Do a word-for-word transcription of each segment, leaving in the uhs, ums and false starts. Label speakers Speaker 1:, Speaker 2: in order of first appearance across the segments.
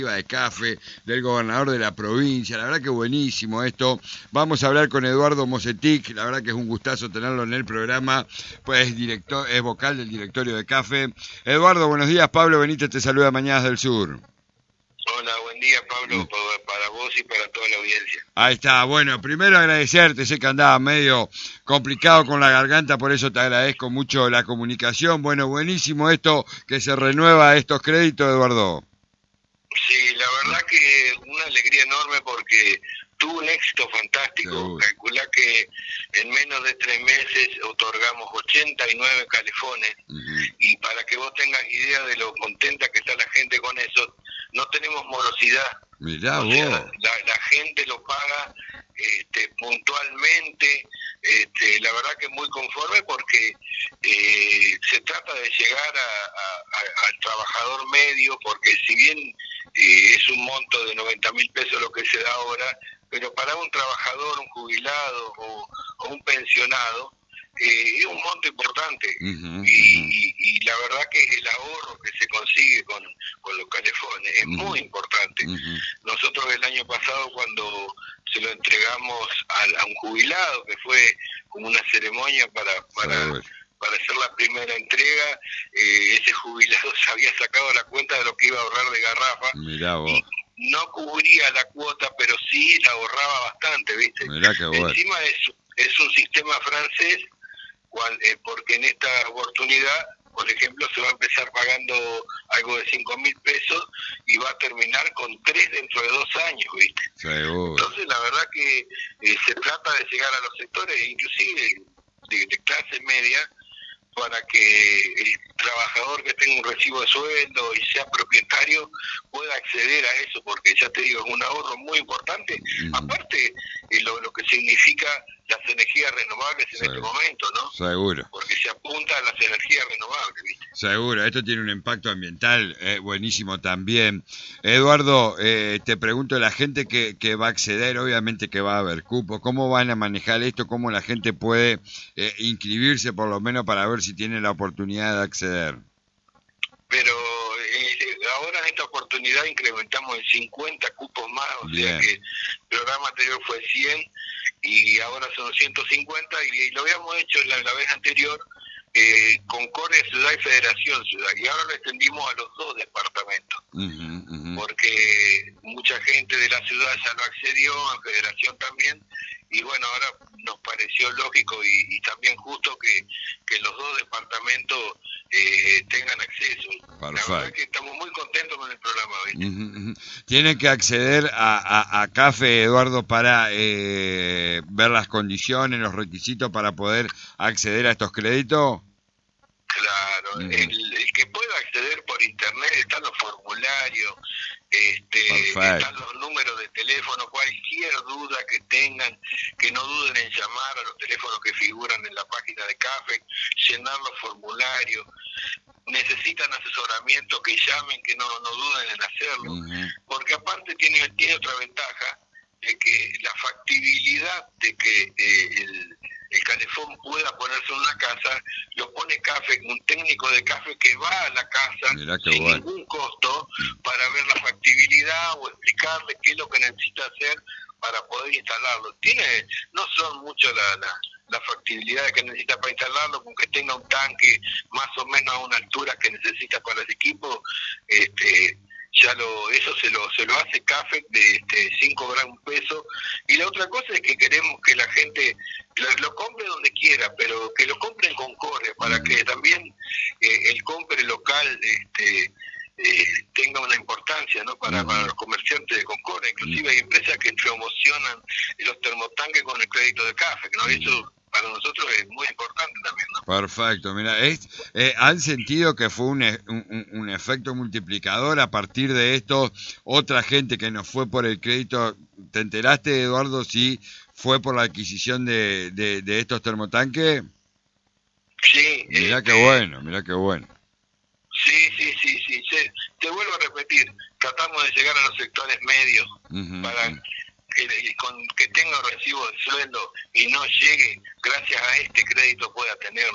Speaker 1: de CAFE, del gobernador de la provincia. La verdad que buenísimo esto. Vamos a hablar con Eduardo Mosetic, la verdad que es un gustazo tenerlo en el programa, pues es director, es vocal del directorio de CAFE. Eduardo, buenos días. Pablo Benítez te saluda, Mañanas del Sur.
Speaker 2: Hola, buen día, Pablo, mm. para vos y para toda la audiencia.
Speaker 1: Ahí está. Bueno, primero agradecerte, sé que andaba medio complicado con la garganta, por eso te agradezco mucho la comunicación. Bueno, buenísimo esto, que se renueva estos créditos, Eduardo.
Speaker 2: Sí, la verdad que una alegría enorme porque tuvo un éxito fantástico. Seguro. Calculá que en menos de tres meses otorgamos ochenta y nueve calefones, uh-huh. Y para que vos tengas idea de lo contenta que está la gente con eso, no tenemos morosidad.
Speaker 1: Mirá
Speaker 2: o
Speaker 1: vos.
Speaker 2: Sea, la, la gente lo paga este, puntualmente, este, la verdad que muy conforme porque eh, se trata de llegar a, a, a, al trabajador medio, porque si bien eh, es un monto de noventa mil pesos lo que se da ahora, pero para un trabajador, un jubilado o, o un pensionado, eh, es un monto importante. Uh-huh, y, uh-huh. y, y la verdad que el ahorro que se consigue con, con los calefones es uh-huh. muy importante. Uh-huh. Nosotros el año pasado, cuando se lo entregamos a, a un jubilado, que fue como una ceremonia para... para uh-huh. para hacer la primera entrega, eh, ese jubilado se había sacado la cuenta de lo que iba a ahorrar de garrafa.
Speaker 1: Mirá vos.
Speaker 2: Y no cubría la cuota, pero sí la ahorraba bastante, ¿viste?
Speaker 1: Mirá qué bueno.
Speaker 2: Encima es, es un sistema francés, cual, eh, porque en esta oportunidad, por ejemplo, se va a empezar pagando algo de cinco mil pesos y va a terminar con tres dentro de dos años, ¿viste?
Speaker 1: Seguro.
Speaker 2: Entonces, la verdad que eh, se trata de llegar a los sectores, inclusive de, de clase media, para que el trabajador que tenga un recibo de sueldo y sea propietario pueda acceder a eso, porque ya te digo, es un ahorro muy importante, uh-huh. aparte eh, lo, lo que significa las energías renovables en Seguro. Este momento, ¿no?
Speaker 1: Seguro.
Speaker 2: Porque se apunta a las energías renovables, ¿viste?
Speaker 1: Seguro, esto tiene un impacto ambiental eh, buenísimo también. Eduardo, eh, te pregunto, la gente que, que va a acceder, obviamente que va a haber cupo, ¿cómo van a manejar esto? ¿Cómo la gente puede eh, inscribirse por lo menos para ver si tiene la oportunidad de acceder?
Speaker 2: Pero eh, ahora en esta oportunidad incrementamos en cincuenta cupos más, o Bien. sea que el programa anterior fue cien y ahora son ciento cincuenta y, y lo habíamos hecho la, la vez anterior eh, Concordia Ciudad y Federación Ciudad, y ahora lo extendimos a los dos departamentos, uh-huh, uh-huh. porque mucha gente de la ciudad ya lo accedió, en Federación también, y bueno, ahora nos pareció lógico y, y también justo que, que los dos departamentos eh, tengan acceso. Perfecto. La verdad que estamos muy contentos con el programa, ¿viste?
Speaker 1: Uh-huh, uh-huh. ¿Tienen que acceder a, a, a CAFE, Eduardo, para eh, ver las condiciones, los requisitos para poder acceder a estos créditos?
Speaker 2: Claro, uh-huh. el, el que pueda acceder por internet, están los formularios, este, están los números de teléfono, cualquier duda que tengan, que no duden en llamar a los teléfonos que figuran en la página de CAFE, llenar los formularios. Necesitan asesoramiento, que llamen, que no, no duden en hacerlo, uh-huh. porque aparte tiene, tiene otra ventaja, de que la factibilidad de que eh, el, el calefón pueda ponerse en una casa, lo pone CAFE, un técnico de CAFE que va a la casa sin bueno. ningún costo para ver la factibilidad o explicarle qué es lo que necesita hacer para poder instalarlo. Tiene, no son mucho la, la, la factibilidad que necesita para instalarlo, con que tenga un tanque más o menos a una altura que necesita para el equipo, este ya lo eso se lo se lo hace CAFE de este, cinco gramos peso. Y la otra cosa es que queremos que la gente lo, lo compre donde quiera, pero que lo compre en Concordia, para uh-huh. que también eh, el compre local este eh, tenga una importancia, ¿no? Para, uh-huh. para los comerciantes de Concordia. Inclusive uh-huh. hay empresas que promocionan los termotanques con el crédito de CAFE, ¿no? Uh-huh. Eso para nosotros es muy importante también, ¿no?
Speaker 1: Perfecto, mira, es, eh, ¿han sentido que fue un, un, un efecto multiplicador a partir de esto? Otra gente que no fue por el crédito, ¿te enteraste, Eduardo, si fue por la adquisición de, de, de estos termotanques?
Speaker 2: Sí.
Speaker 1: Mirá
Speaker 2: este,
Speaker 1: qué bueno, mirá qué bueno.
Speaker 2: Sí, sí, sí, sí, sí. Te vuelvo a repetir, tratamos de llegar a los sectores medios uh-huh. para... Que, con, que tenga recibo de sueldo y no llegue, gracias a este crédito pueda tenerlo.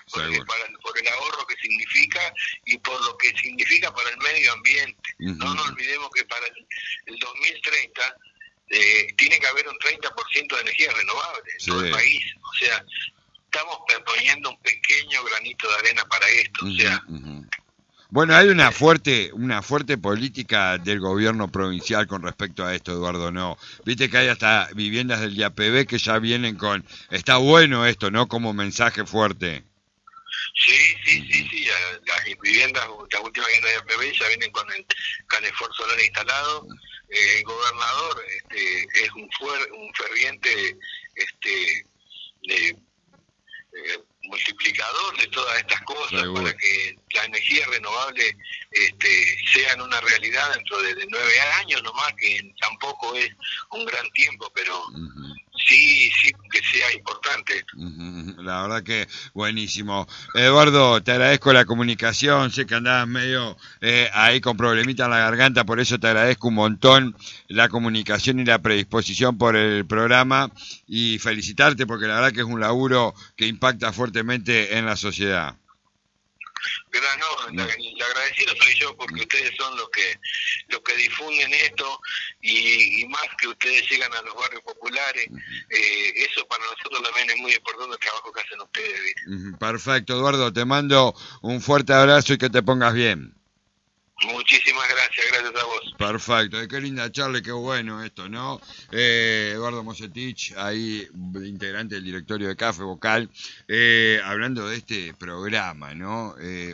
Speaker 2: por, para, por el ahorro que significa y por lo que significa para el medio ambiente. Uh-huh. No nos olvidemos que para el, el dos mil treinta eh, tiene que haber un treinta por ciento de energía renovable en sí. todo el país. O sea, estamos poniendo un pequeño granito de arena para esto. Uh-huh, o sea,
Speaker 1: uh-huh. Bueno, hay una fuerte una fuerte política del gobierno provincial con respecto a esto, Eduardo, ¿no? Viste que hay hasta viviendas del I A P B que ya vienen con... Está bueno esto, ¿no? Como mensaje fuerte.
Speaker 2: Sí, sí, sí, sí. Las viviendas, las últimas viviendas de I A P B ya vienen con el calefón solar instalado. Eh, el gobernador este, es un, fuer, un ferviente... este de, eh, multiplicador de todas estas cosas. Seguro. Para que la energía renovable este, sean una realidad dentro de, de nueve años nomás, que tampoco es un gran tiempo, pero uh-huh. sí, sí que sea importante.
Speaker 1: Uh-huh. La verdad que buenísimo. Eduardo, te agradezco la comunicación, sé que andabas medio eh, ahí con problemita en la garganta, por eso te agradezco un montón la comunicación y la predisposición por el programa y felicitarte porque la verdad que es un laburo que impacta fuertemente en la sociedad.
Speaker 2: Pero no, no. El agradecido soy yo porque ustedes son los que los que difunden esto y, y más que ustedes llegan a los barrios populares, eh, eso para nosotros también es muy importante el trabajo que hacen ustedes. ¿Viste?
Speaker 1: Perfecto, Eduardo, te mando un fuerte abrazo y que te pongas bien.
Speaker 2: Muchísimas gracias, gracias a vos.
Speaker 1: Perfecto, qué linda charla, qué bueno esto, ¿no? Eh, Eduardo Mocetich, ahí integrante del directorio de CAFE Vocal, eh, hablando de este programa, ¿no? Eh,